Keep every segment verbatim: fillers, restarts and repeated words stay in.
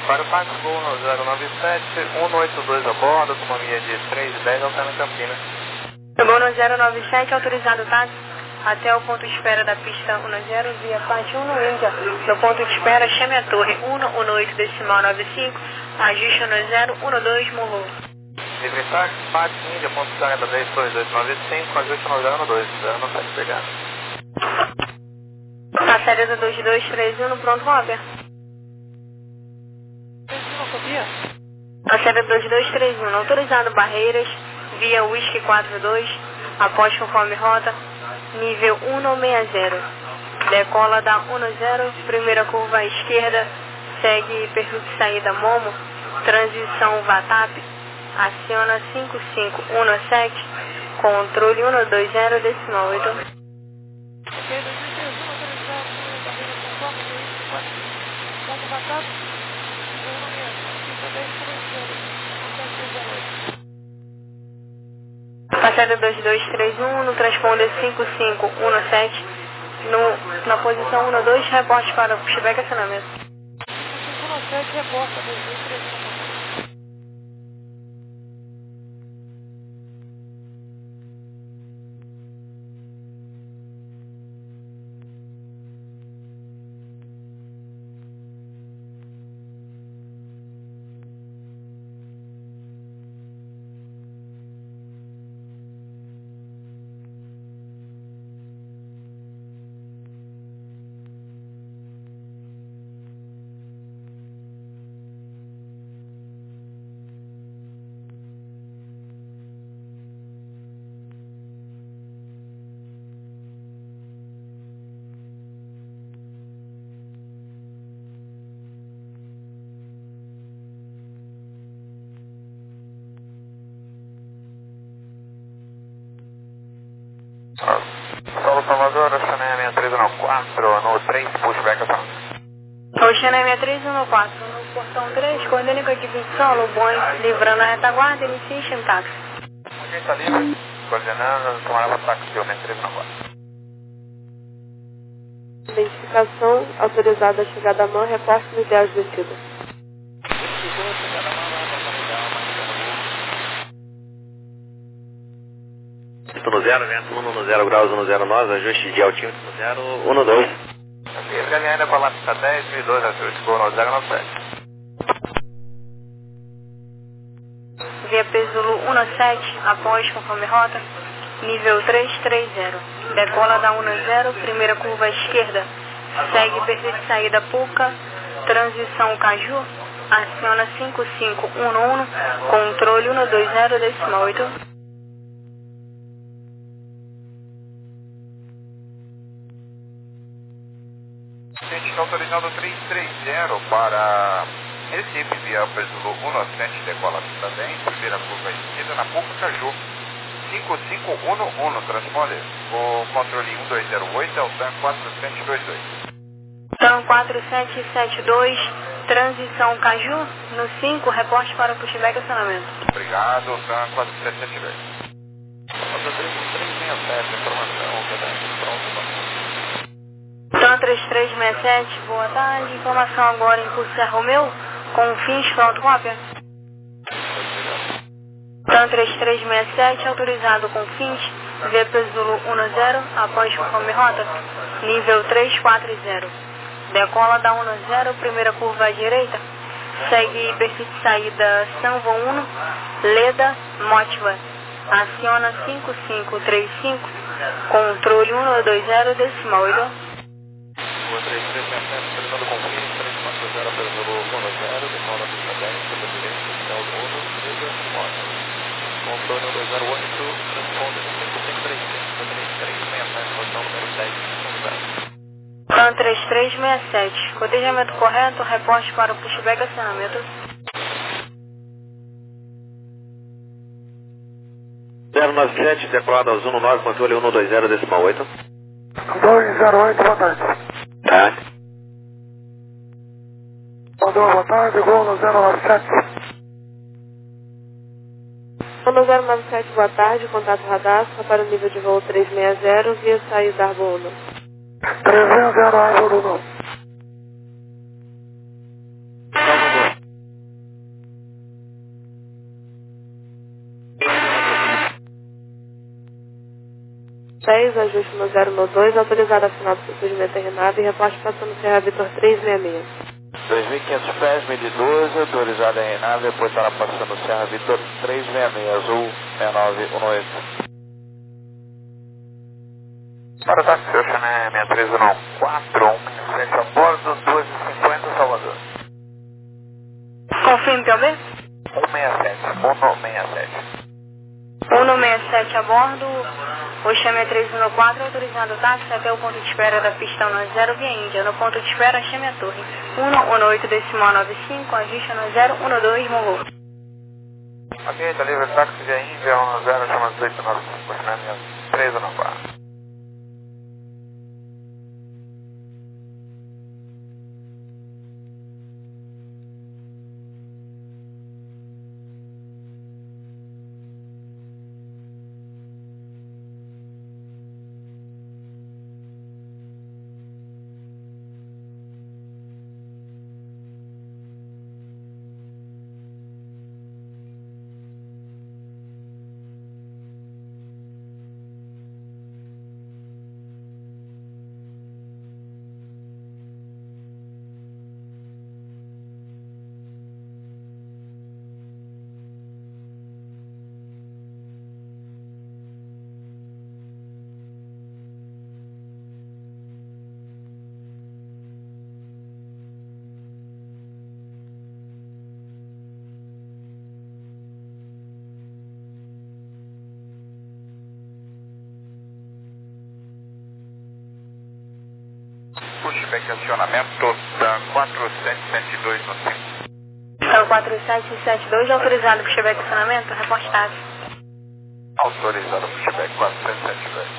para o táxi, Gol no zero nove sete, um oito dois a bordo, autonomia de três e dez, Alcântara Campinas. Gol no zero nove sete, autorizado o táxi até o ponto de espera da pista dez, via parte um no Índia. No ponto de espera, chame a torre um um oito decimal nove cinco, ajuste no zero um dois, Morro. Livre táxi, parte Índia, ponto de carga dez, torre dois nove cinco, ajuste no zero um dois, zero não sai pegando. A série do dois dois três um, no pronto, Robert. A série dois dois três um, autorizado Barreiras, via Whisky quatro dois, após conforme rota, nível um sessenta. Decola da um zero, primeira curva à esquerda, segue perfil de saída Momo, transição Vatap, aciona cinco cinco um sete, controle um dois zero decimal oito. Passada dois dois três um, no transponder cinco cinco um sete, no, na posição um dois, reporte para o pushback acionamento. um sete, reporta dois dois três um. Solo Salvador, Oceania seis três um quatro, no três, pushback acionamento. Oceania seis três um quatro, no portão três, coordenando com a equipe de solo, Boeing, livrando a retaguarda, inicie em táxi. Quem está livre? Coordenando, tomará o táxi, Oceania seis três um quatro. Identificação, autorizada a chegada à mão, reporte no ideal de descida. No zero, vento um no zero graus, um zero nove, ajuste de altímetro no zero, um dois. Aqui, Galeana para lá, pista dez, mil e dois, ajuste, Gol no zero nove sete. Via Pesulu um sete, após conforme rota, nível três três zero. Decola da um zero, primeira curva à esquerda, segue perfil de saída Puca, transição Caju, aciona cinco cinco um um, controle um dois zero decimal oito. Gente, autorizado três três zero para Recife, via Pesulu um sete, decola pista dez, primeira curva esquerda na Puca Caju, cinco cinco um um no transponder, o controle um dois zero oito é o TAM quatro sete dois dois. TAM quatro sete sete dois, transição Caju, no cinco, reporte para o pushback acionamento. Obrigado, TAM quatro sete sete dois. Nota três três seis sete, informação, pronto, pronto. TAM três três seis sete, boa tarde. Informação agora em curso Serra Romeu, com fins, pronto, cópia. TAM três três seis sete, autorizado com fins, V P Zulu um zero, após conforme rota, nível três quatro zero. Decola da um zero, primeira curva à direita, segue perfil de saída Sanvo um, Leda, Motiva, aciona cinco cinco três cinco, controle um dois zero decimal oito. Rua três três seis sete, autorizado com fins, três quatro zero, Pesulu um zero, decola pista dez, pela direita, céu do Uno, Leda, Motiva. Controle um dois zero oito, responde cinco cinco três cinco, três três seis sete, posição número dez, TAM três três seis sete, codejamento correto, reporte para o pushback acionamento. zero nove sete, decolado aos um nove, controle um dois zero, decimal oito. dois zero oito, boa tarde. Tá. Mandou, boa tarde, Gol no zero nove sete. Gol zero nove sete, boa tarde, contato radar, para o nível de voo trezentos e sessenta, via saída Arbo Uno. trezentos, Arbo Uno. Salvador. hotéis, ajuste no zero no dois, autorizado a final do procedimento em Renave e reporte passando Serra Vitor trezentos e sessenta e seis. dois mil e quinhentos pés, mil e doze, autorizado em Renave, depois estará passando Serra Vitor trezentos e sessenta e seis, azul seis nove um oito. Para táxi Ocean seis três um quatro, um seis sete a bordo, doze e cinquenta, Salvador. Confirme, P O B? um seis sete, um seis sete. um seis sete a bordo, Ocean seis três um quatro, autorizado o táxi até o ponto de espera da pista um zero via Índia. No ponto de espera, chame a torre. um um oito decimal nove cinco, ajuste no zero um dois, Mongol. Ok, tá livre, táxi via Índia, um zero, chama dezoito nove cinco, Ocean seis três um quatro. Pushback acionamento da quatro sete sete dois no cinco. Então, quatro sete sete dois, autorizado pushback acionamento, reporte táxi. Autorizado pushback quatro sete sete dois.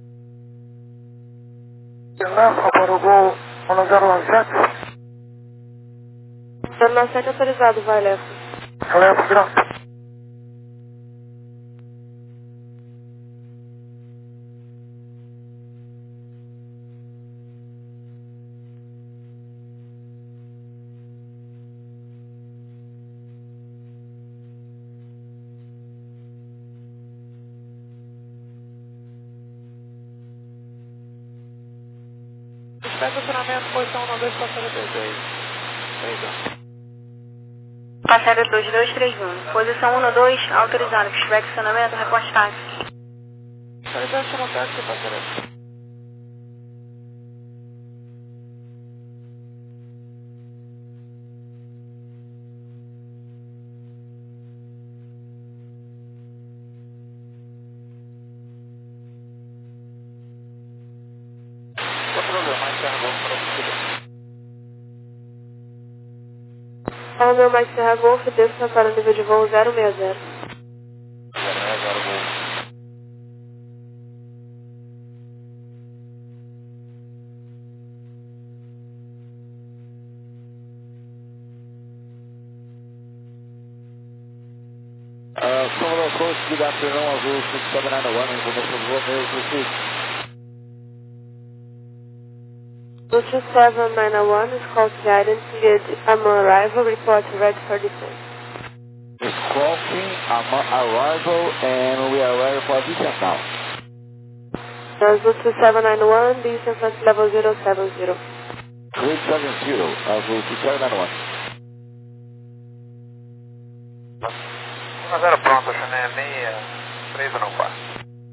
Leva para o gol um zero nove sete. zero nove sete autorizado, vai, leva. Leva, graças. Estacionamento, posição um dois, passando P seis. Passada dois dois três um, posição um dois, autorizado pushback acionamento, reporte táxi. Autorizado no táxi, passando. Fala meu mais Serra Golf, desça para o nível de voo zero seis zero. Uh, Salvador Coast, good afternoon, Azul six seven nine one, information of Romeo, proceed. two seven nine one is called guidance, I'm on arrival, report ready for descent. It's crossing, I'm on arrival, and we are ready for descent now. Azul two seven nine one, descent at level zero seven zero. three seven zero, Azul two seven nine one. um zero pronto, Ocean seis três um quatro.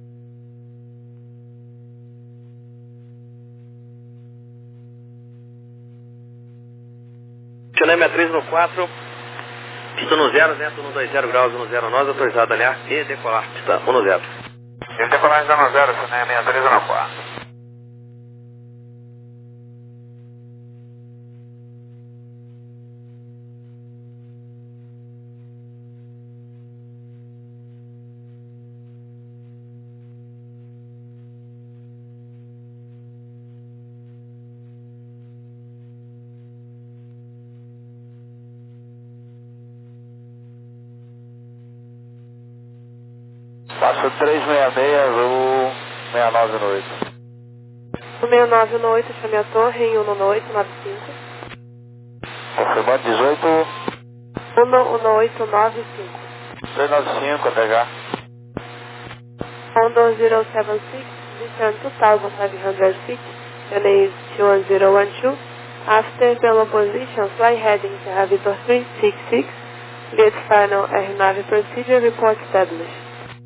Ocean seis três um quatro, pista no zero, vento no dois zero graus, no zero nós, autorizado a alinhar e decolar, pista um zero. Ele decolagem da um zero, Ocean seis três um quatro. Passo três seis seis, Azul seis nove no oito. seis nove no oito, chame a torre em um no oito nove cinco. Confirmando dezoito. um no oito nove cinco. três nove cinco, até já. um dois zero sete seis, position two thousand five hundred feet, runway two one zero one two. After Pelo position, fly heading Sierra Victor three six six. Get final R nine procedure report established.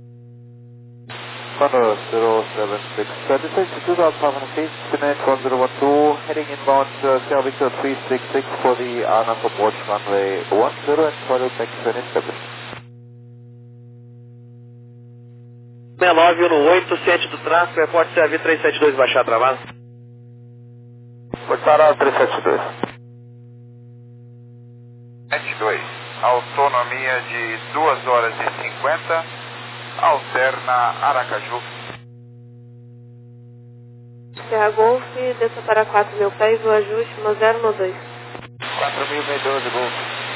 Thunder zero seven six, uh, descent to two thousand five hundred feet, Connect one zero one two, heading inbound uh, Sierra Victor three six six for the Arnold approach runway one zero and further taxi when established. sessenta e nove um oito, ciente do tráfego, reporte C A V três sete dois, baixar travado. Pode parar três sete dois. sete dois, autonomia de duas horas e cinquenta, alterna Aracaju. Sierra Golf, desça para quatro mil pés, o ajuste no zero no dois. quatro mil e doze, Golf.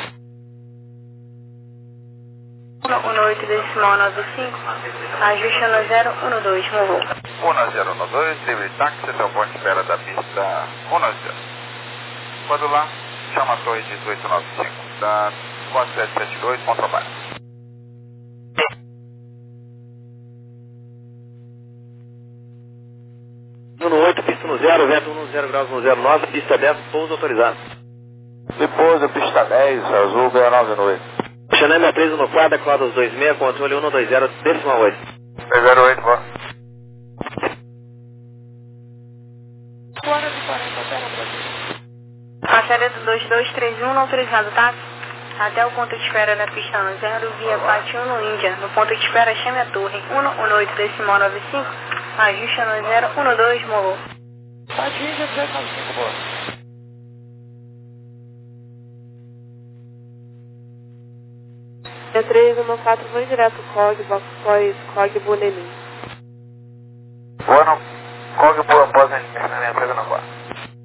um oito decimal nove cinco, ajuste no zero um dois, movou. um zero um dois, livre táxi até o ponto de espera da pista um zero. Quando lá, chama a torre dezoito noventa e cinco, da quatro sete sete dois, bom trabalho. um oito, pista no zero, vento um zero graus no zero nove, pista dez, pouso autorizado. Depois a pista dez, azul B nove oito. Xaname três no quadra, Cláudio dois seis, controle um dois zero, decimal oito. três zero oito, boa. Passaredo dois dois três um, não autorizado táxi. Até o ponto de espera da pista no zero, via Pati um no Índia. No ponto de espera, chame a torre um um oito decimal nove cinco, ajuste no zero um dois, movou. Pati Índia duzentos e noventa e cinco, boa. três um quatro, vou direto C O G, box Toys, C O G Bunelim. Boa, não. Cog boa após a encerramento, pega na guarda.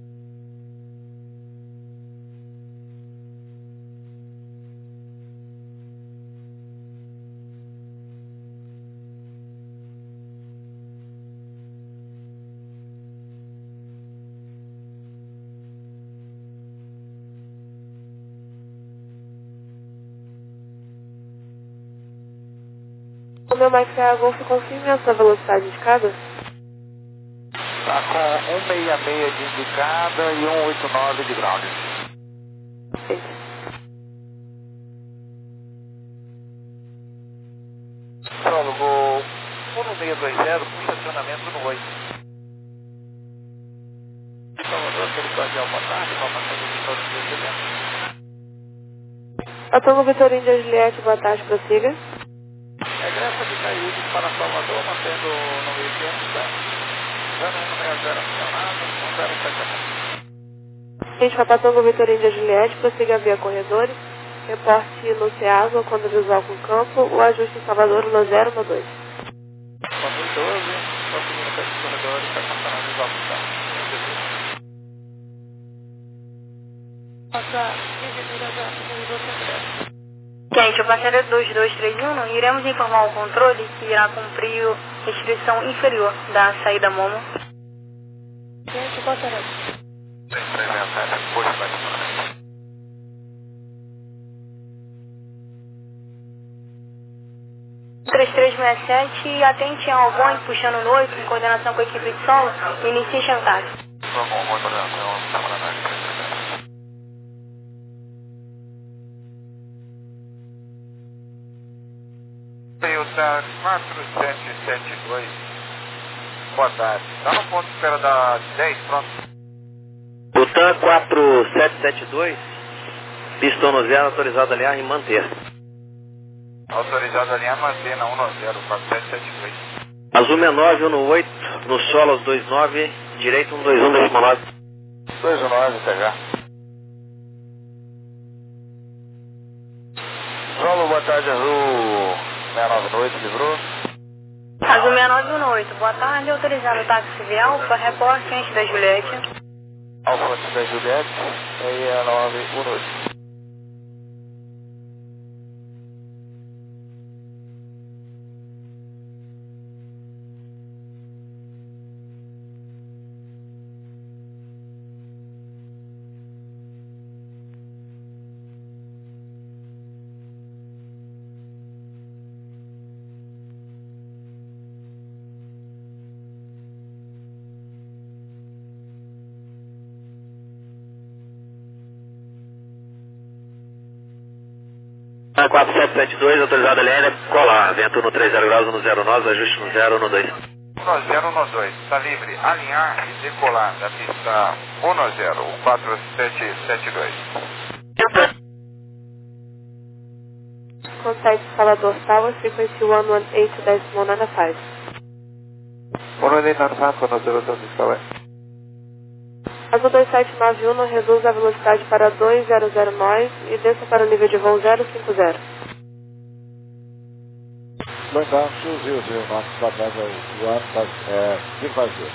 O meu Mike Sierra Golf, confirme a sua velocidade indicada. Está com um seis seis de indicada e um oito nove de ground. Solo, vou um seis dois zero, com estacionamento no oito. Salvador, Território, boa tarde, informação do Vitor de Juliette. Atango Vitor Índia Juliette, boa tarde, prossiga. Regressa de Caíde para Salvador, mantendo no meio de ano, zero um seis zero acionado, um zero sete um. Gente, Papatongo Vitor Índia Juliette, prossiga via corredores. Reporte no CEASO, quando visual com campo, o ajuste em Salvador no zero no dois. quatro mil e doze, conseguindo pelos corredores, está contando visual com campo. Passa quinze milhas a corredor secreto. Gente, o passaredo dois dois três um, iremos informar o controle que irá cumprir a restrição inferior da saída Momo. Gente, passaredo. Sem implementar depois do estacionamento. três três seis sete, atente ao Boeing puxando no oito, em coordenação com a equipe de solo, inicie chantagem. Vamos, vamos, coordenação, camarada. Toyota quatro sete sete dois, boa tarde. Está no ponto de espera da dez, pronto. Butan quatro sete sete dois, pistão no zero, autorizado a alinhar e manter. Autorizado a alinhar, manter na um zero, quatro sete sete dois. Azul sessenta e nove um oito, no solo aos dois nove, direito um dois um decimal nove. dois um nove, até já. Solo, boa tarde, Azul seis nove oito, livrou. Azul seis nove um oito, boa tarde, autorizado o táxi via Alfa, reporte antes da Juliette. Alfa antes da Juliette, seis nove um oito. quatro sete sete dois, autorizado L N, colar, vento no três zero graus, no zero nós, ajuste no zero, no dois. um zero no dois, está livre, alinhar e decolar da pista um zero, quatro sete sete dois. Contact Salvador Tower, frequency one one eight decimal nine five. one one eight nine five for no zero seven six Tower. Azul dois sete nove um, reduza a velocidade para dois zero zero nós e desça para o nível de voo zero cinco zero. Slow down two zero zero knots, stop level one, but, uh, zero five zero.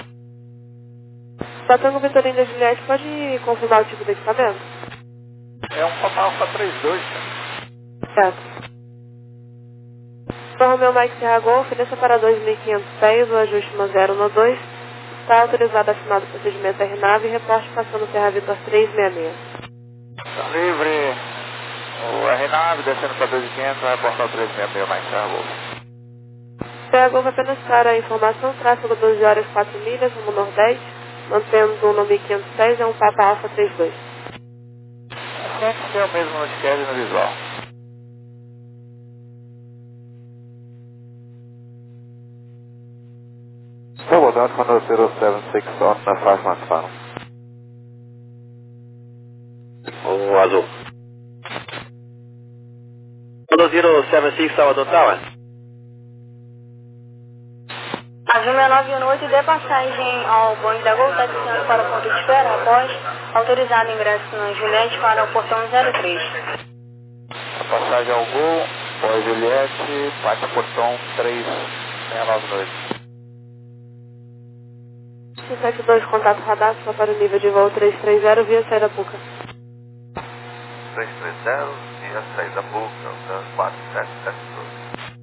Batango Vitorino e Juliette, pode confirmar o tipo de equipamento? É um Papa Alpha trinta e dois, Certo. Então, Romeo Mike Serra Golf, desça para dois mil e quinhentos pés, o ajuste no zero no dois. Está autorizado assinado o procedimento R NAV e reporte passando Serra Vitor trezentos e sessenta e seis. Está livre. O R nove descendo para dois mil e quinhentos, vai reportar o trezentos e sessenta e seis mais Serra Golf. Serra Golf apenas para a informação, tráfego doze horas quatro milhas, rumo nordeste, mantendo no mil e quinhentos pés, é um Papa Alpha trinta e dois. Sempre tem o mesmo no schedule e no visual. So we're down for zero seven six on the five months final. O azul. zero seven six, Salvador Tower. Azul seis nove um oito, dê passagem ao Boeing da Gol, taxiando para o ponto de espera, após autorizado ingresso na Juliette para o portão zero três. A passagem ao Gol, Boa Juliette, parte portão três seis nove dois. cinco sete dois, contato radar, só para o nível de voo trezentos e trinta via saída Puca. trezentos e trinta via saída Puca, quatro sete sete dois.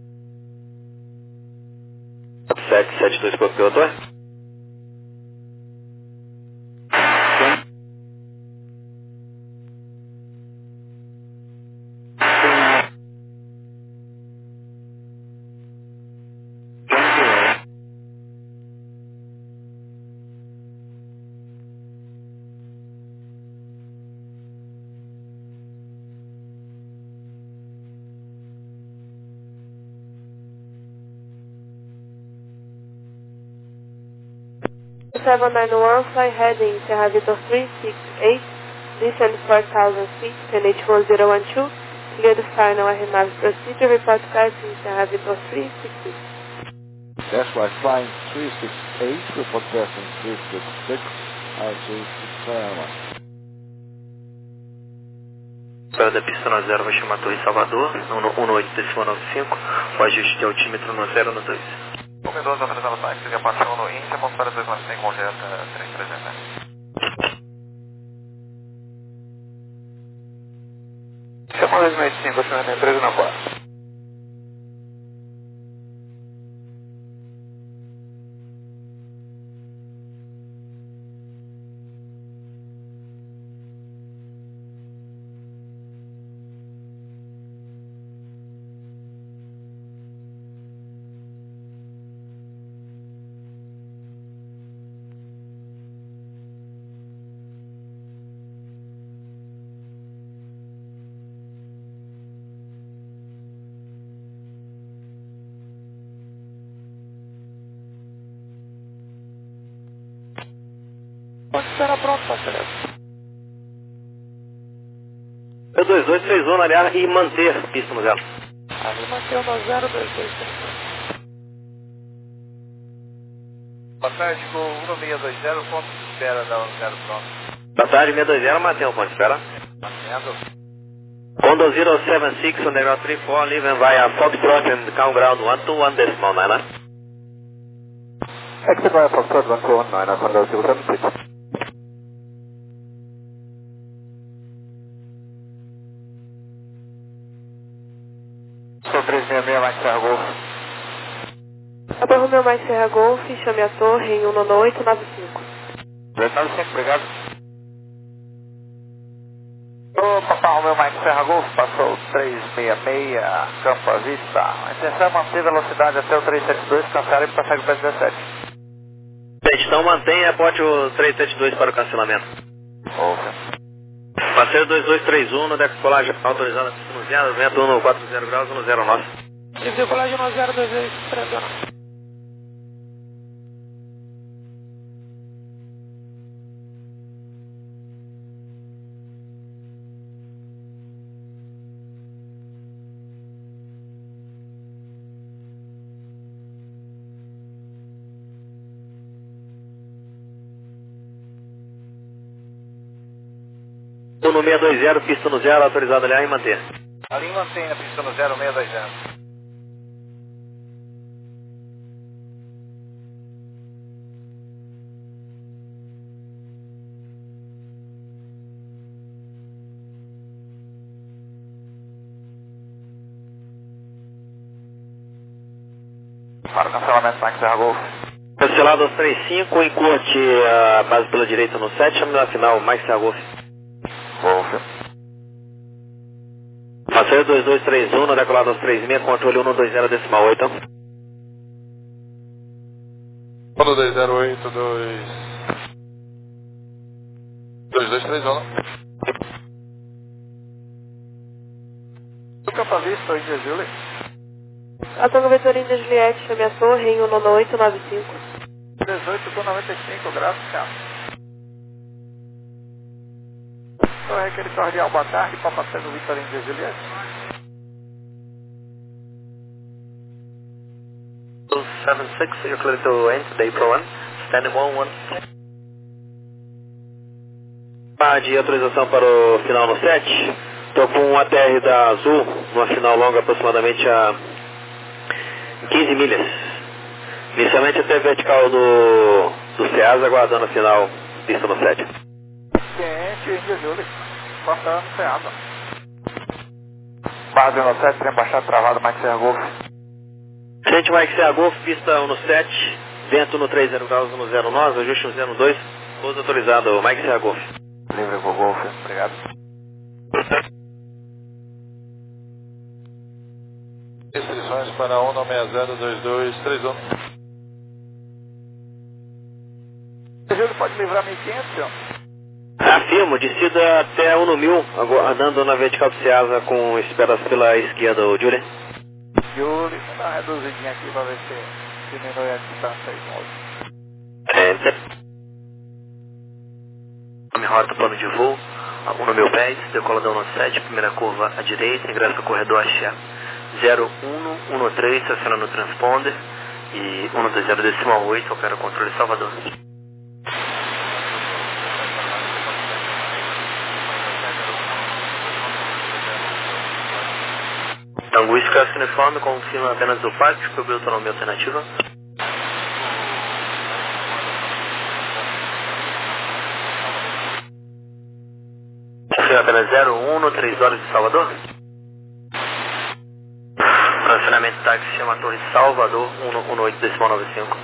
sete sete dois para o piloto. seven nine one, fly heading Serra Vitor three six eight, descend four thousand feet, N H one zero one two, clear the final R NAV procedure, report passing Serra Vitor three six six. That's why flying three six eight, report passing three six six, Azul six one. Espera da pista no zero, vai chamar a Torre Salvador, um oito decimal nove cinco, o ajuste de altímetro no zero no dois. O Mendoza autorizando o táxi de apaixão no Índia, atmosfera dois nove cem, congeta trezentos e trezentos. Chama dois mil e cinco, oitocentos e treze na quarta. Pode estar pronto, parceiro. É dois dois três um na área e manter pista no zero. Ali manteve no zero dois dois três. Boa tarde, com um seis dois zero, ponto de espera da um zero pronto. Boa tarde, seis dois zero, mantém o ponto de espera. Mantendo. Condo zero seven six, on the ground three four, leaving via Foxtrot and count ground one two one decimal nine. Exit via Foxtrot one two one nine, Condo zero seven six. Sou trezentos e sessenta e seis mais Serra Golf. Até Romeo mais Serra Golf, chame a torre em um nove oito nove cinco. dois nove cinco, obrigado. Ô, Papa Romeo mais Serra Golf, passou trezentos e sessenta e seis, Campo à Vista. A intenção é manter a velocidade até o trezentos e setenta e dois, cancela e passar para o dezessete. Então mantenha, bote o trezentos e setenta e dois para o cancelamento. Ouça. Parceiro dois dois três um, no decolagem autorizada, pista no zero, vento um quatro zero graus, um zero nove. Decolagem no zero dois dois três um. No seis dois zero, pista no zero, autorizado aliar e manter. Ali mantém a pista no zero seis dois zero. Para o cancelamento, Max Serra Golf. Cancelado dois três cinco, encurte a base pela direita no sete, chame na final, Max Serra Golf. Golf. Parceiro dois dois três um, no decolado dois três seis, controle um dois zero decimal oito. um dois zero oito, dois dois três um. O capalista, Índia Julie. Atenção, Vitor Índia Juliette, chame a torre em um nove oito nove cinco. dezoito com noventa e cinco graus, cara. Torre aquele cordial, boa tarde, Papa Tango Vitor Índia Juliette. seven six, you're clear to end, April one, standing one one. De autorização para o final no sete, estou com um A T R da Azul, numa final longa aproximadamente a quinze milhas. Inicialmente até vertical do, do Ceasa, aguardando a final, pista no sete. Ciente, Índia Julie, cortando no Ceasa. Base no sete, trem baixado travado, Max Serra Golf. Gente, Mike Serra Golf, pista um no sete, vento no três zero graus, no zero nove, ajuste no zero dois, pouso autorizado, Mike Serra Golf. Livre com Golf, obrigado. Restrições para um nove zero dois dois três um. Júlio, pode livrar mil e quinhentos, senhor? Afirmo, descida até um no mil, aguardando na vertical do Ceasa com esperas pela esquerda, o Júlio. Júlio, vou dar uma reduzidinha aqui para ver se diminui a distância aí com outro. É, Nome rota, plano de voo, um no meu pés, decoladão no sete, primeira curva à direita, ingresso no corredor axé zero um um três, aciona no transponder e um dois zero decimal oito, opera o controle Salvador. Tango Whisky uniforme, confirma apenas do parque, cobriu autonomia alternativa. Confirma apenas zero um no três horas de Salvador. Funcionamento táxi chama Torre Salvador, um oito decimal nove cinco.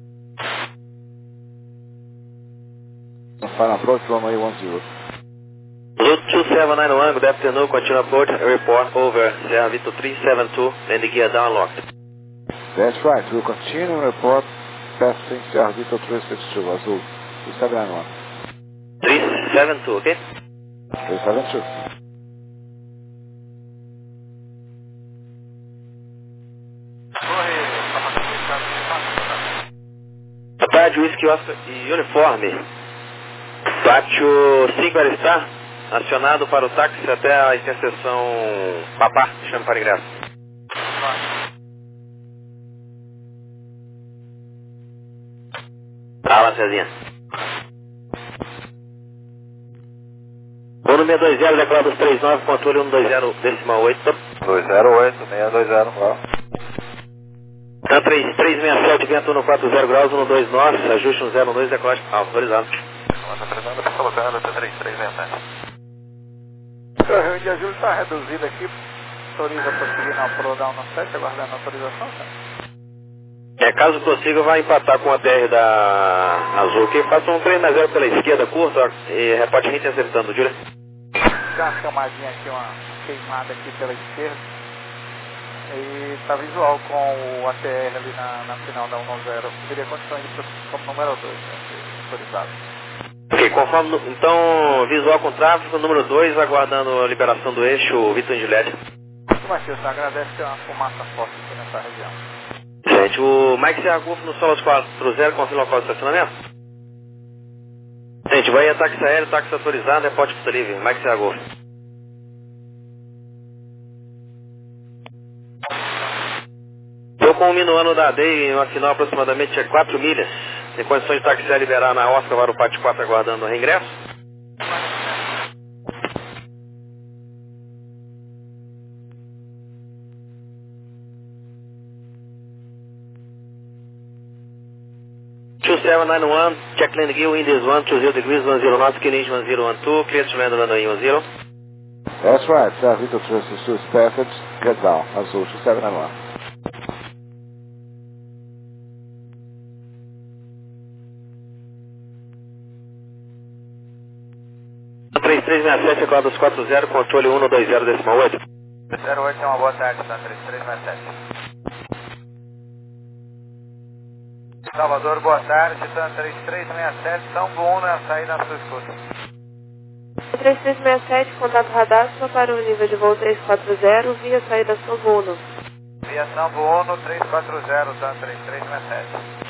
Final approach, runway one zero. Zulu two seven nine one, good afternoon, continue approach, report over, Serra Victor three seven two, landing gear down locked. That's right, we'll continue and report passing Serra Victor three six two, Azul, three seven nine one. three seven two, okay? three seven two. Boa tarde, Whisky Oscar e uniforme. Pátio cinco está acionado para o táxi até a interseção Papá, chame para ingresso. Fala, Cezinha. um seis dois zero, declarado três nove, controle um dois zero decimal oito. dois zero oito, seis dois zero, ó. Tá três três seis sete, vento no quatro zero graus, um dois nove, ajuste no zero dois, decolagem autorizado. Estamos apresentando para colocando três três seis sete. O Rio de Júlio está reduzido aqui, autoriza prosseguir na Prodown no sete, aguardando a autorização, cara. É, caso consiga, vai empatar com a T R da Azul, que faça um três zero pela esquerda, curto, ó, e reporte interceptando, Júlia. Dá uma camadinha aqui, uma queimada aqui pela esquerda. E está visual com o A T R ali na, na final da um nove zero. Teria condições de ir como número dois, né, autorizado. Ok, conforme, então, visual com tráfego, número dois, aguardando a liberação do eixo, Vitor Juliette. Matheus, agradece que é uma fumaça forte aqui nessa região. Gente, o Mike Sierra Golf no Solos quatro zero, confirma o local de estacionamento. Gente, vai a táxi aéreo, táxi autorizado, é porte pista livre, Mike Sierra Golf. Estou com um minuano da A D E, uma final aproximadamente é quatro milhas. Tem condições de táxi aéreo liberar na Oscar para o Pátio quatro aguardando o reingresso? two seven nine one, check land gill, Indies one, two zero degrees, one zero knots, Kinesian one zero one two, clear to land runway one zero. That's right, uh, Victor Tracy Sus Package, get down, Azul two seven nine one. três três seis sete, Equador quatro zero, controle um dois zero decimal oito. zero oito é uma boa tarde, tá? três três seis sete. Salvador, boa tarde, tá? três três seis sete, São Bruno, a saída na sua escuta. três três seis sete, contato radar, para o nível de voo três quatro zero, via saída São Bruno. Via São Bruno, três quatro zero, tá? três três seis sete.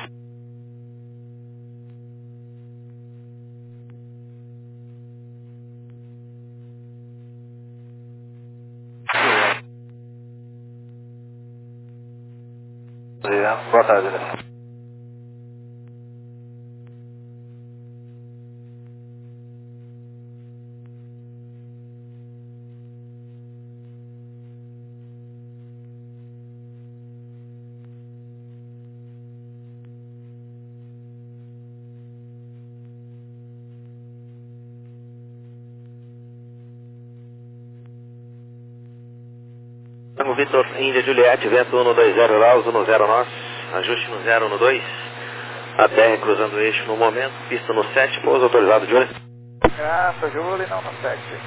Boa tarde, né? Tango Vitor, Índia Juliette, vento um dois zero lá, uso no zero nós, ajuste no zero no dois, a terra cruzando o eixo no momento, pista no sete, pouso autorizado, Júlio. Graças, Júlio, não no sete.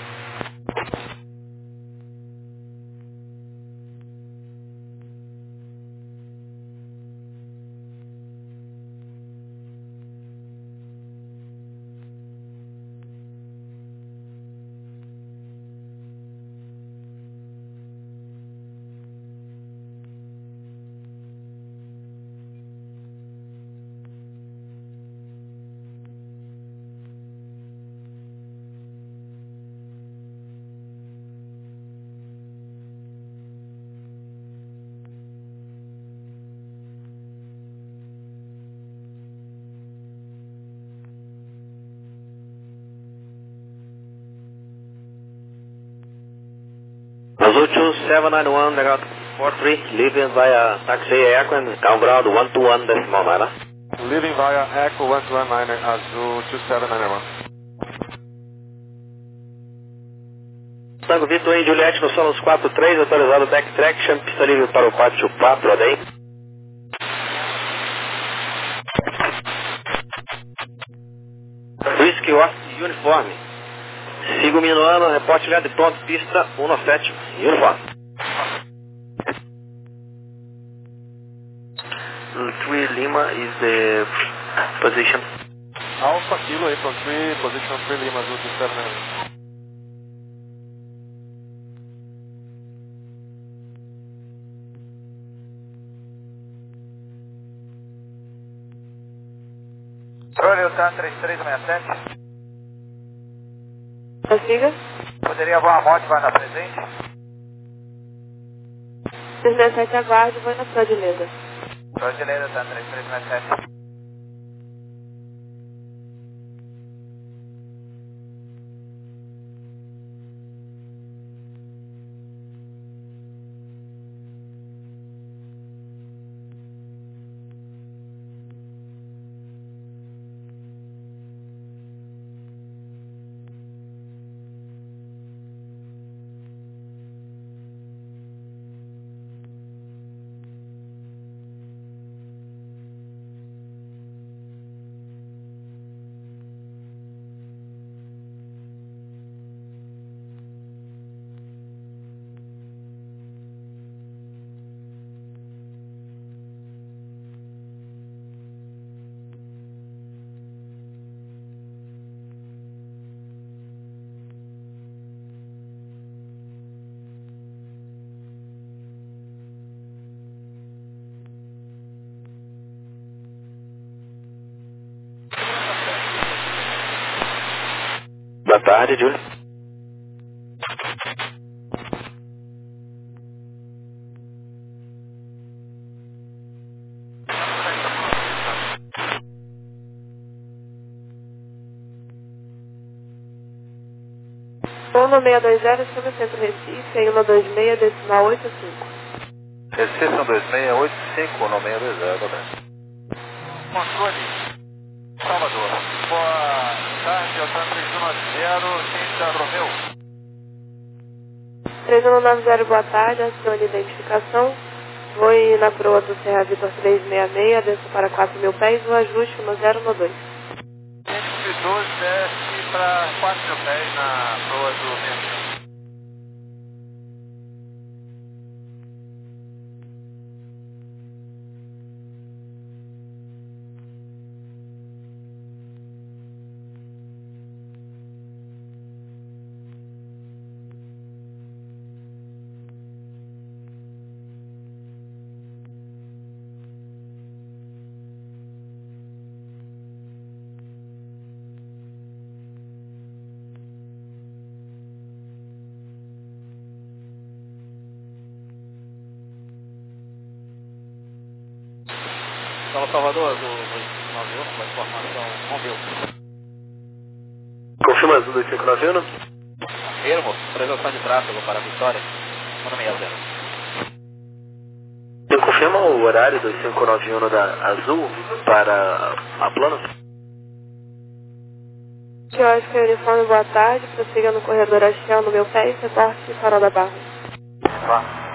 Azul two seven nine one, legal four three, leaving via taxi aircraft, down ground one two one decimal nine. Leaving via Echo one two one niner, Azul two seven nine one. Tango Vitor em Juliette no Solos quatro três, autorizado back traction, pista livre para o Pátio quatro, A D E. Whisky Oscar uniforme. Siga o minuano, reporte ligado de pronto, pista um sete, uniforme. three Lima is the position. Alpha Kilo aí, from three, position three Lima, Azul two seven nine one. Controle, tá? três três seis sete. Prossiga. Poderia voar a moto, vai na presente? três seis sete, aguarde, vou na Prodileda. Brasileira, tá? três três seis sete. Boa tarde, Júlio. um seis dois zero, chama Centro Recife, em um dois seis, decimal oito cinco. Recife um dois seis oito cinco, no seis dois zero, tá bem. Controle, Salvador. Boa tarde, Altan três um nove zero, ciência Romeu. três um nove zero, boa tarde, acione identificação. Vou ir na proa do Serra Vitor trezentos e sessenta e seis, desço para quatro mil pés, o ajuste um zero um dois. cento doze desce para quatro mil pés na proa do Mendes. Fala, Salvador, do dois cinco nove um, com a informação móvel. Confirma Azul dois cinco nove um? Confirmo, prevenção de tráfego para a Vitória, um seis zero. Você confirma o horário dois cinco nove um da Azul para a plano? Que horas que é uniforme, boa tarde, prossiga no corredor Axel no meu pé e reporte farol da Barra. Vá.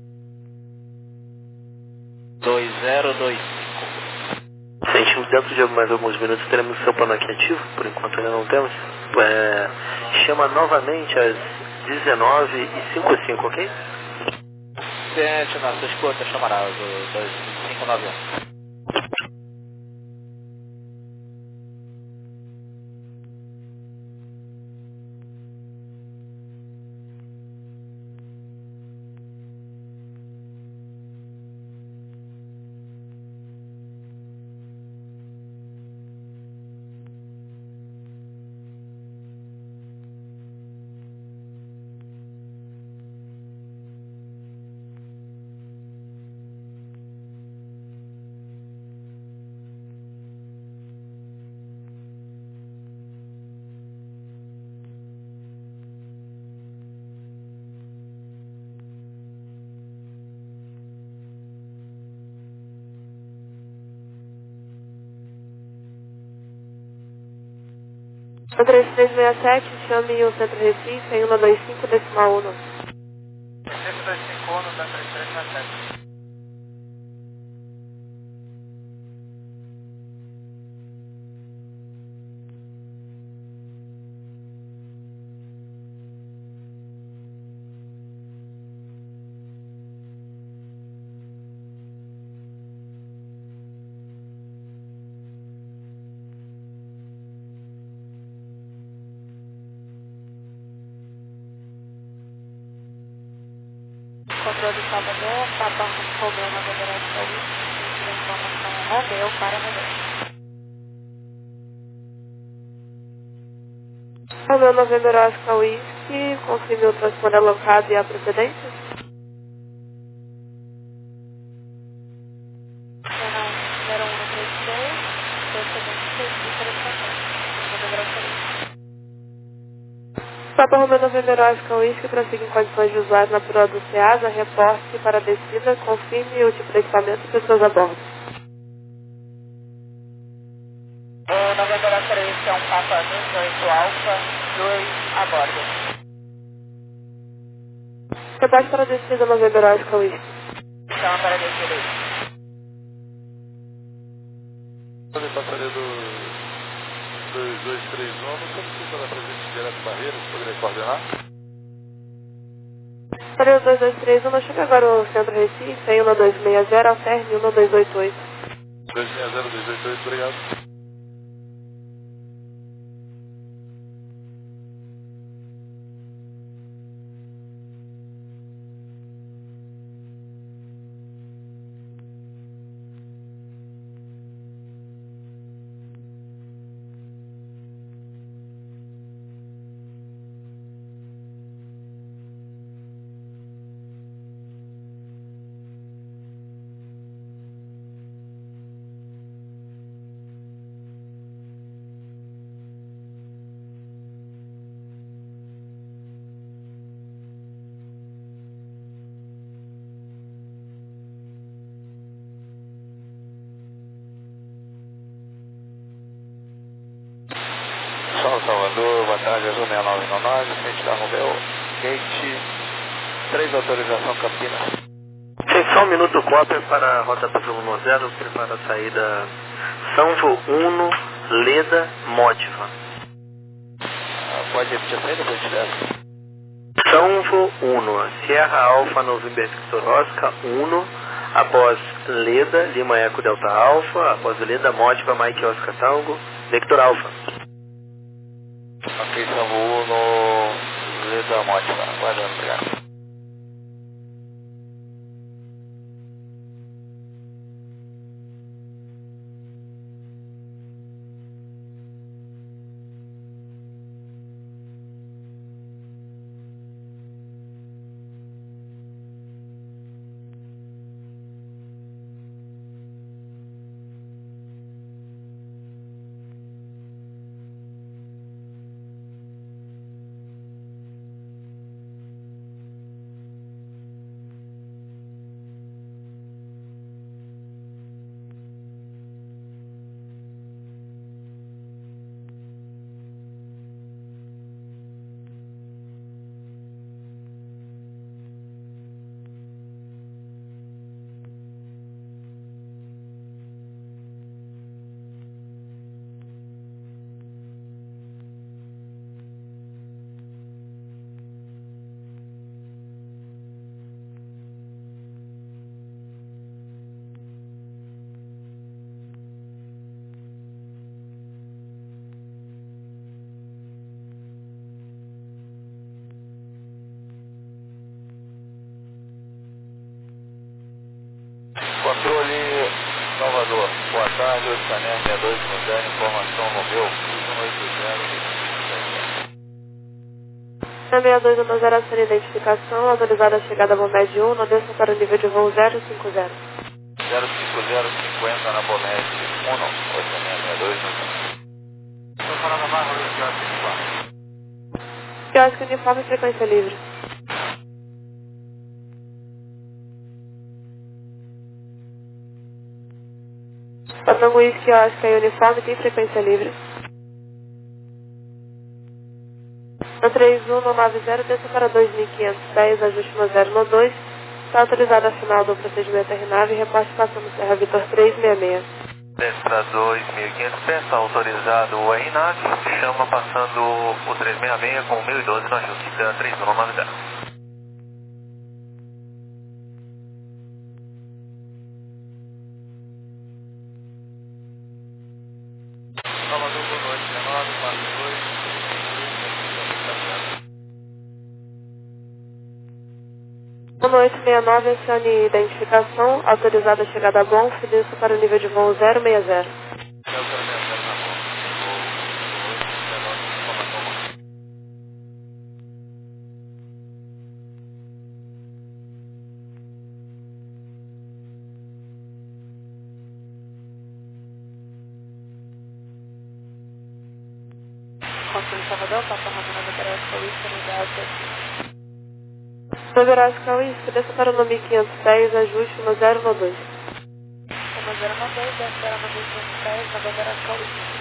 dois zero dois. Sentimos dentro de mais alguns minutos teremos seu plano aqui ativo, por enquanto ainda não temos. É, chama novamente às dezenove e cinquenta e cinco, ok? Ciente, na sua escuta, chamará do dois cinco nove um. O três três seis sete, chame o Centro Recife em um dois cinco, decimal um. Recife dois cinco um, da três três seis sete. Controle de Salvador, Papa Romeu Novembro Paulista, informação Romeu para Romeu. Romeu Novembro Oscar Whisky, confirme o transponder alocado e a procedência. Canal zero um três três, procedência de telefone. Novembro Paulista. Papa Romeu Novembro Oscar Whisky, prossiga em condições de usuário na proa do SEASA, reporte para a descida, confirme o tipo de equipamento e pessoas a bordo. O Novembro três é um Papa dezoito Alfa, dois a bordo. Reporte para a descida Novembro Oscar Whisky. Chama para descida. Olha, passaria do dois dois três um, não solicita da presença direto de Barreiras, poderia coordenar? Para o dois dois três um, não chega agora o Centro Recife em um dois seis zero, alterne um dois oito oito. dois seis zero, dois oito oito, obrigado. Salvador, boa tarde, Azul seis nove nove nove, frente da Romeu, gate três, autorização Campinas. Só um minuto, cópia para a rota Azul um zero, prepara a saída Sanvo um, Leda, Motiva. Ah, pode repetir a saída, por gentileza? Sanvo um, Sierra Alfa November Victor Oscar um, após Leda, Lima Eco Delta Alfa, após Leda, Motiva, Mike Oscar Tango, Victor Alfa. Ok, Sanvo um, Leda, Motiva, aguardando, obrigado. Controle Salvador, boa tarde, oito Cané, sessenta e dois, Mundane, informação Romeu, um oito zero. sessenta e dois um zero, ação de identificação, autorizada a chegada a Bomed um, não desça para o nível de voo zero cinco zero. zero cinco zero cinquenta na Bomed um, oito Cané, sessenta e dois, Estou falando mais, Rodrigo, quatro. Quiosque uniforme e frequência livre. Pantango Whisky, Oscar e uniforme tem frequência livre. No três um nove zero, desça para dois mil quinhentos e dez, ajuste no zero no dois. Está autorizado a final do procedimento R nove e reporte passando Serra Vitor três seis seis. Desce para dois mil e quinhentos pés, está autorizado o R nove, chama passando o três seis seis com mil e doze no ajuste da três um nove zero. Salvador, boa noite, nove quatro dois, Boa noite, sessenta e nove, acione identificação, autorizada a chegada a Bonf, desça para o nível de voo zero seis zero. Controle Salvador, Papa Romana Nebraska Whisky, unidade. Nebraska Whisky, desça para o nome quinhentos e dez, ajuste no zero no dois. No zero no dois, desce para o nome quinhentos e dez, na Nebraska Whisky.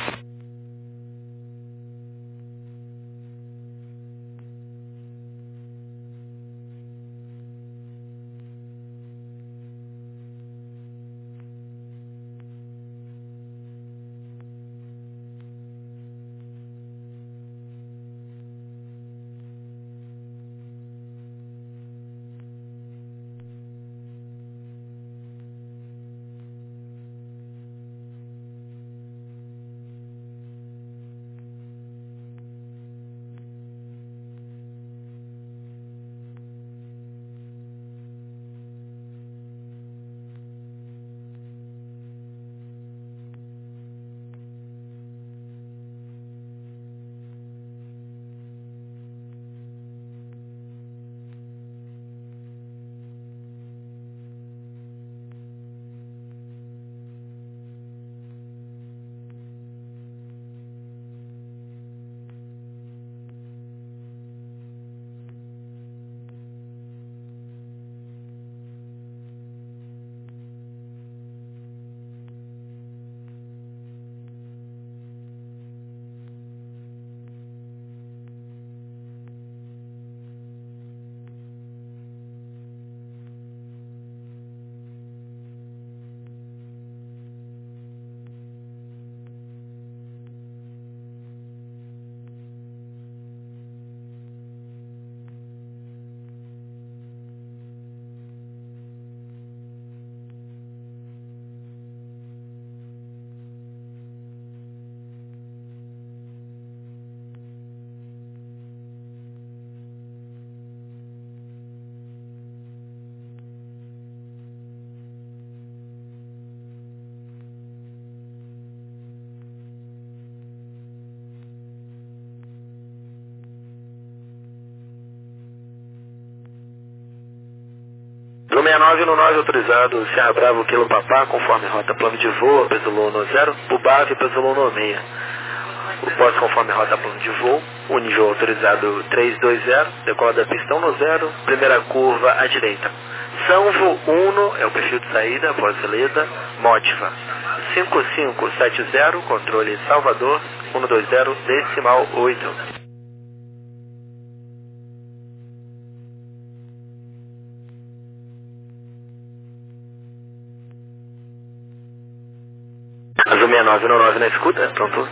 sessenta e nove no nove autorizado, Serra Bravo, Kilo Papá, conforme rota plano de voo, peso Luno zero, Bubave, peso Luno seis. O pós conforme rota plano de voo, Unijo autorizado trezentos e vinte, decola da pistão no zero, primeira curva à direita. Sanvo um é o perfil de saída, após Leda, Motiva. cinco cinco sete zero, controle Salvador, cento e vinte, decimal oito. Azul sessenta e nove no nove na escuta, pronto.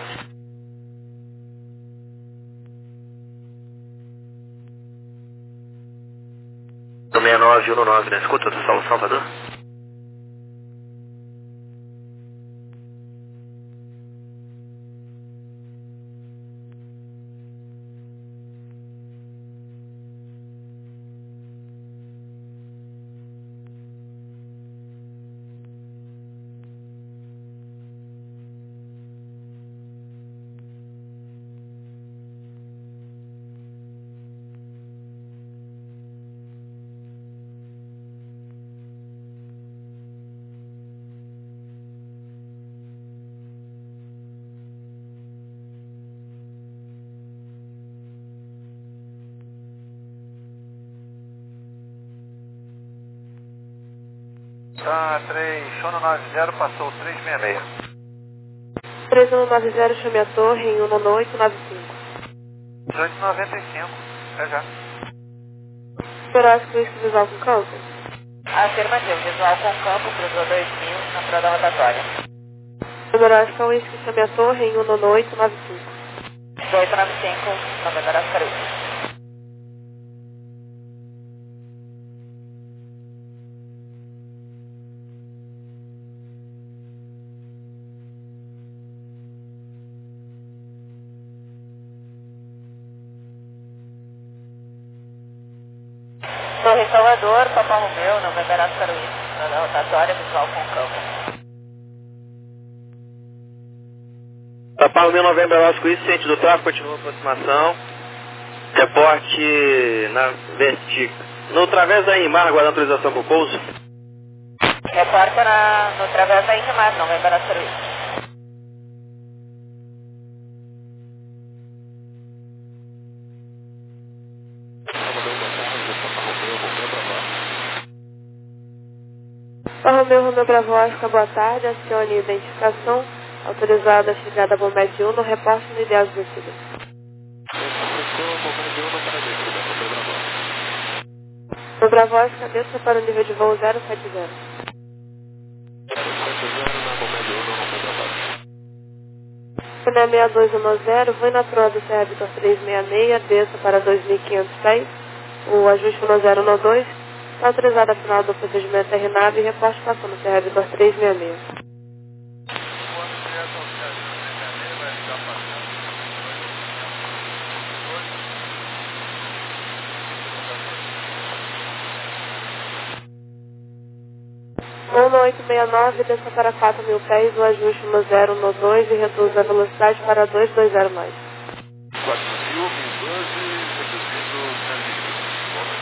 Azul sessenta e nove no nove na escuta, do São Salvador. Tá, três um nove zero, passou três seis seis. três um nove zero, chame a torre em um oito nove cinco. dezoito e noventa e cinco, é já. Horácio Cristo visual com campo. Afirmativo, visual com campo, cruzou dois mil na prova rotatória. Horácio Whisky, chame a torre em um oito nove cinco. oito nove cinco, nove Horácio Caruso. Torre Salvador, Papa Romeu, Novembro Horácio Caruso, na rotatória, visual com campo. Papa Romeu, Novembro Horácio Caruso, ciente do tráfego, continua a aproximação. Reporte na Vertigo. No través da Imar, aguardando autorização para o pouso. Reporta na, no través da Ingemar, Novembro Horácio Caruso. Papa Romeu, Romeu Bravo Oscar, boa tarde. Acione identificação. Autorizada a chegada a Bomed um no reporte no ideal de descida. No Bravo Oscar, desça para o nível de voo zero sete zero. Cunha seis dois um zero, vou na proa do Serra Vitor trezentos e sessenta e seis, desça para dois mil e quinhentos pés. O ajuste um zero um dois. Está autorizada a final do procedimento R nave e reporte passando no Serra Vitor trezentos e sessenta e seis. um oito seis nove, desça para quatro mil pés, o ajuste um zero um dois e reduz a velocidade para duzentos e vinte mais. quatro mil, mil e doze, reduzindo cento e vinte. Bom,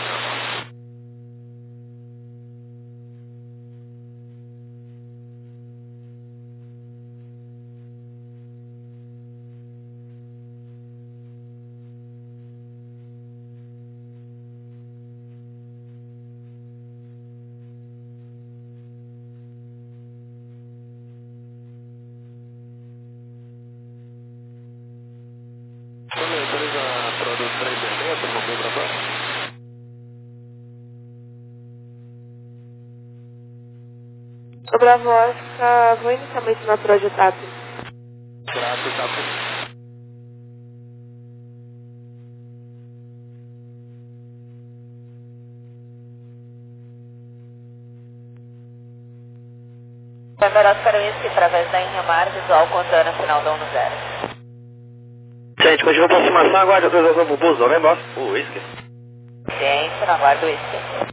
O Bravo Oscar, vou inicialmente na proa de TAP. Graças, tá bom. Novembro Horácio Caruso, através da Ingemar, visual contando final da um zero. Gente, continua a aproximação, aguarde a autorização para o pouso, Novembro Horácio. O Whisky. Ciência, não aguardo isso.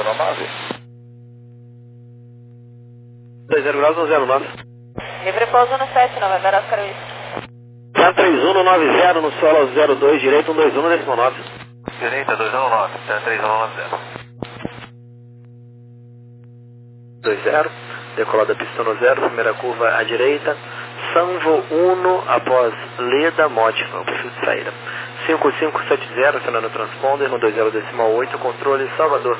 zero nove. dois zero graus, um zero nove. Livre pouso no sete, November Oscar Whisky. Tá três um nove zero no solo zero dois, direito um dois um no décimo nove. Direita dois um nove, tá três um nove zero. dois zero, decolada pista no zero, primeira curva à direita. Sanvo um após Leda Mótica, o perfil de saída. cinco cinco sete zero, acionando o transponder, no dois zero decimal oito, controle Salvador.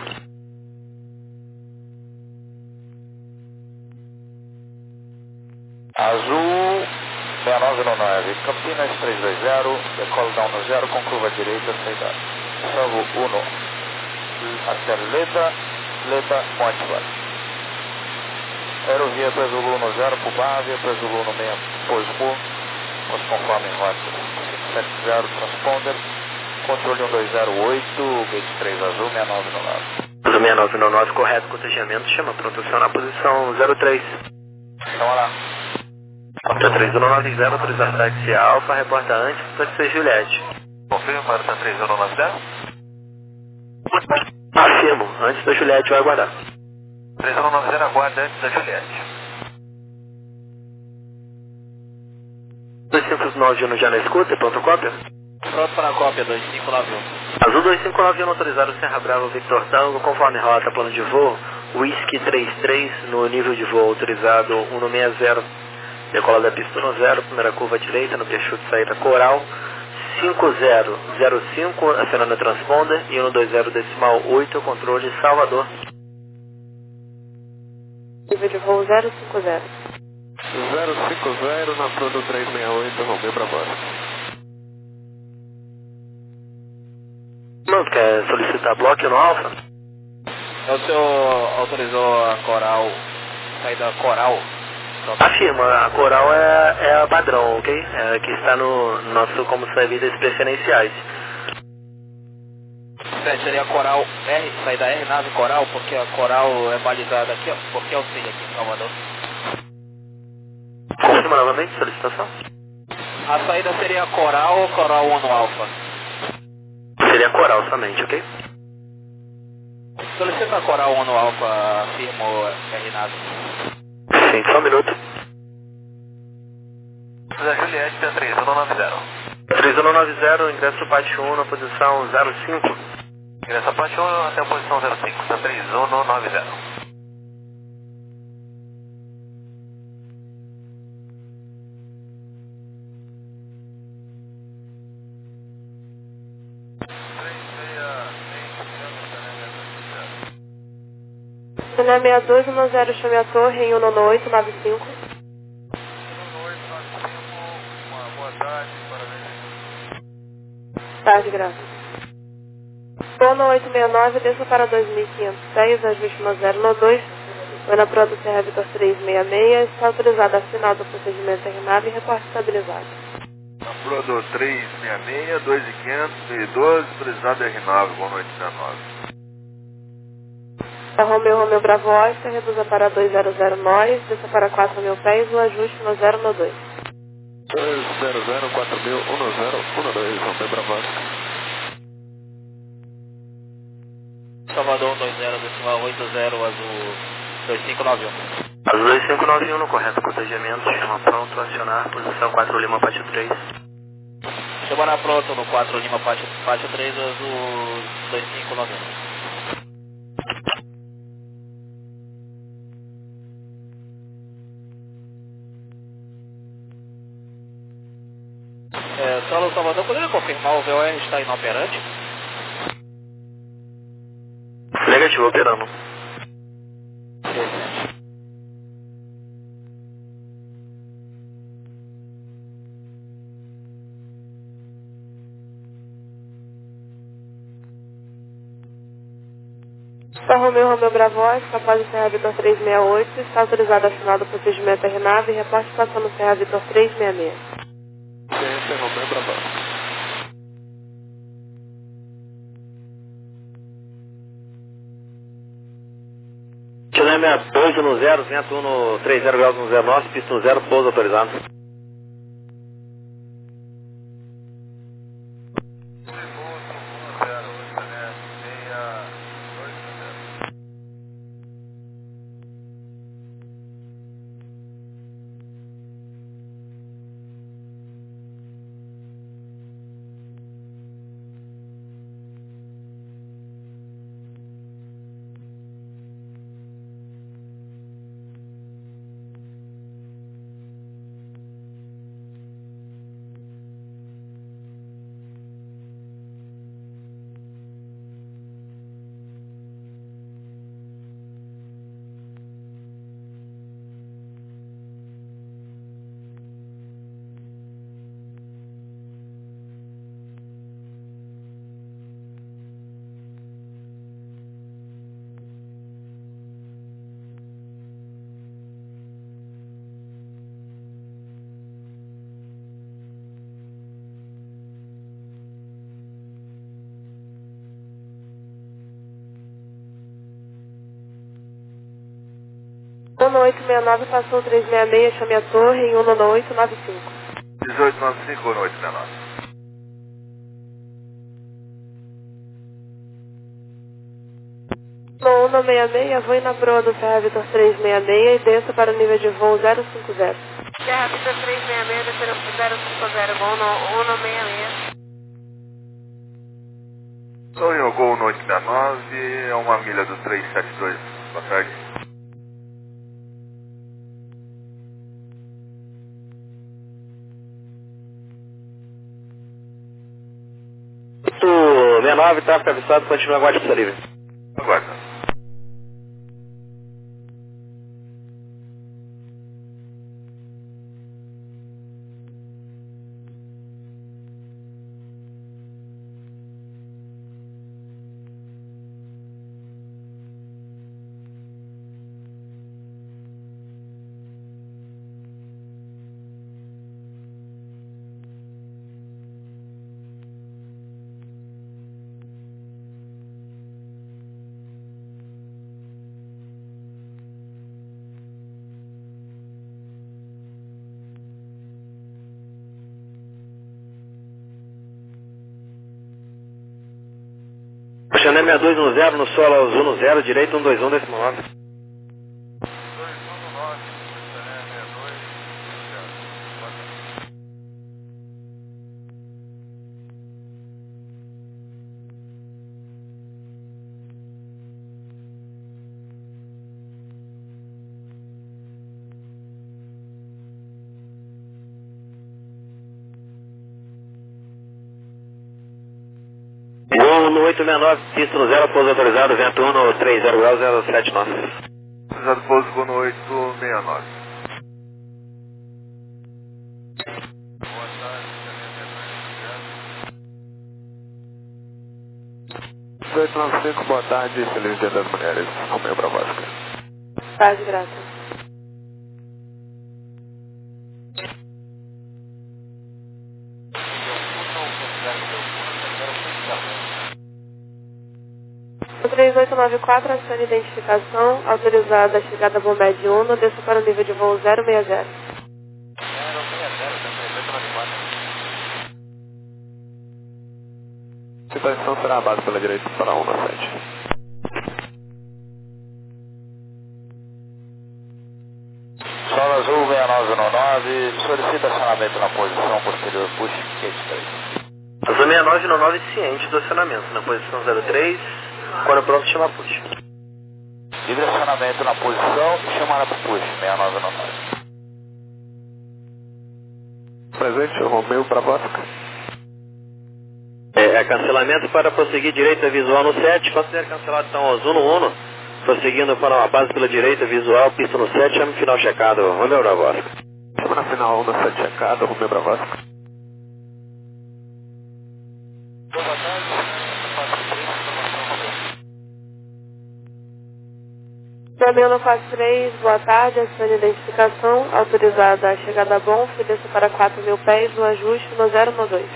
Azul seis nove nove, Campinas três dois zero, decola down no zero com curva direita, saída. Salvo um, até Leda, Leda Mótica. Aerovia para Zulu no zero, Pubávia, para Zulu no meio, Posmo, os conforme rota cinco sete zero, transponder, controle um dois zero oito, gate três azul, seis nove nove. Azul seis nove nove, correto, contagiamento, chama pronto acionar posição zero três. Então, olha lá. Tá três um nove zero, autorizado táxi Alfa, reporta antes, pode ser Juliette. Confirma para tá três um nove zero? Afirmo, antes da Juliette vai aguardar. três um nove zero aguarda antes da Juliette. dois cinco nove um já na escuta, pronto cópia? Pronto para a cópia, dois cinco nove um. Azul dois cinco nove um autorizado Serra Brava Victor Tango, conforme rota, plano de voo, Whisky trinta e três no nível de voo autorizado um seis zero, decola da pista no zero, primeira curva à direita no perfil de saída Coral, cinco zero zero cinco, acionando o transponder, e um dois zero decimal oito, controle Salvador. Nível de voo zero cinco zero. zero cinco zero na Prodo três seis oito, Romeu para baixo. Não, quer solicitar bloco no Alfa? O senhor autorizou a Coral, saída Coral? Afirma, a Coral é, é a padrão, ok? É a que está no nosso como serviços preferenciais. Seria Coral R, saída R, nave Coral, porque a Coral é balizada aqui, ó, porque eu sei aqui em Salvador. Confirma novamente, solicitação? A saída seria Coral ou Coral um no Alfa? Seria Coral somente, ok? Solicita a Coral um no Alfa, afirmo R nave. Sim, só um minuto. Da Juliette, tá três um nove zero. três um nove zero, ingresso parte um na posição zero cinco. Ingresso a parte um até a posição zero cinco, tá três um nove zero. Cena sessenta e dois um zero, chame a torre em um oito nove cinco. Boa tarde, parabéns. Tarde, graças. Sono oito seis nove, desça para dois mil quinhentos e seis, ajuste no zero no dois. Vai na Proto Serra Vitor três seis seis, está autorizado a final do procedimento R nave e reporte estabilizado. Na Prodo três seis seis, dois mil quinhentos e doze, autorizado R nove, boa noite, dezenove. A Romeu Romeu Bravo Oscar, reduza para dois zero zero nós, desça para quatro mil pés, o ajuste no zero no dois. dois zero zero quatro mil, um zero um dois, Romeu Bravo Oscar. Salvador um dois zero, decimal oito zero, azul dois cinco nove um. Azul dois cinco nove um no correto contagiamento, chama pronto, acionar, posição quatro Lima Pátio três. Chamar pronto no quatro Lima Pátio, Pátio três, azul dois cinco nove um. É, Solo Salvador, poderia confirmar o V O R está inoperante? Negativo, operando. A Romeu Romeu Bravo Oscar, após o Serra Vitor três seis oito, está autorizado a final do procedimento R nave e reporte passando o Serra Vitor três seis seis. C S Romeu Bravo Oscar. Chilema dois um zero, vento um no três zero graus um zero nove, pista um zero, pouso autorizado. um oito seis nove passou três seis seis, chame a torre em um oito nove cinco. dezoito nove cinco, um oito seis nove. No um seis seis, vou na proa do Serra Vitor três seis seis e desça para o nível de voo zero cinco zero. Serra Vitor três seis seis, descendo para zero cinco zero, voo no um seis seis. Sou em Gol no oito seis nove, é uma milha do três sete dois, boa tarde. sessenta e nove, tráfego avisado, continua aguarde para livre. Aguarda. Chanel seis dois um zero no solo aos um zero, direito um dois um, décimo nove. Gol no oito seis nove, pista no zero, pouso autorizado, vento um no três zero graus, zero sete nove. Autorizado pouso Gol no oito seis nove. Boa tarde, dezoito nove cinco, boa tarde, feliz dia das mulheres, Romeu Bravasca. Tarde, graça. três oito nove quatro, acione identificação, autorizada a chegada Bombed Uno, desça para o nível de voo zero seis zero. Situação será a base pela direita para um sete. Solo Azul seis nove um nove, solicita acionamento na posição posterior push Gate três. Azul seis nove um nove, ciente do acionamento, na posição zero três, quando pronto chama push. Livre acionamento na posição e chamada para push, seis nove um nove. Presente, Romeu Bravasca. É, é cancelamento para prosseguir direita visual no sete, considere cancelado então aos um no um, prosseguindo para uma base pela direita visual, pista no sete, chame final checado, Romeu Bravasca. Chama na final um sete checado, Romeu Bravasca. Boa tarde, Romeu quatro três, boa tarde, acione identificação, autorizada a chegada bom, desça para quatro mil pés, no ajuste no zero um dois.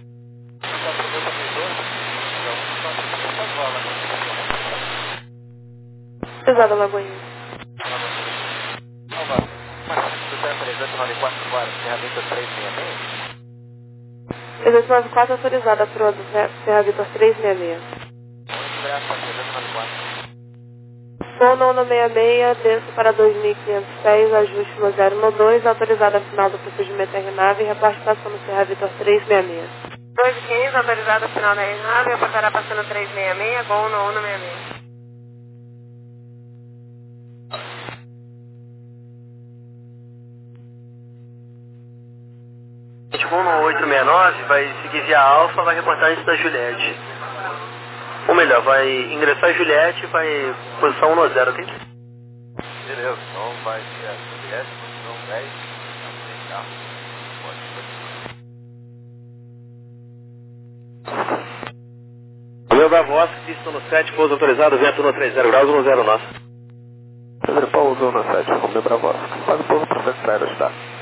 Pesada Lagoinha. trezentos e noventa e quatro autorizada para o Serra Vitor três seis seis. Sono um seis seis, desço para dois mil e quinhentos pés, ajuste no zero um dois, autorizada a final do procedimento R nave e reporte passando Serra Vitor três seis seis. dois quinze, autorizado a final da R nave, reportará passando três seis seis, Gol no um seis seis. Voo no oito seis nove, vai seguir via Alfa, vai reportar antes da Juliette. Ou melhor, vai ingressar a Juliette e vai posição um zero, ok? Beleza, então vai ser a Juliette, posição dez, sem carro. Romeu Bravasca, pista no sete, pouso autorizado, vento no três zero graus, um zero nove. Pedro Paulo, zona sete, Romeu Bravasca. Faz o pouso para o Centro, está.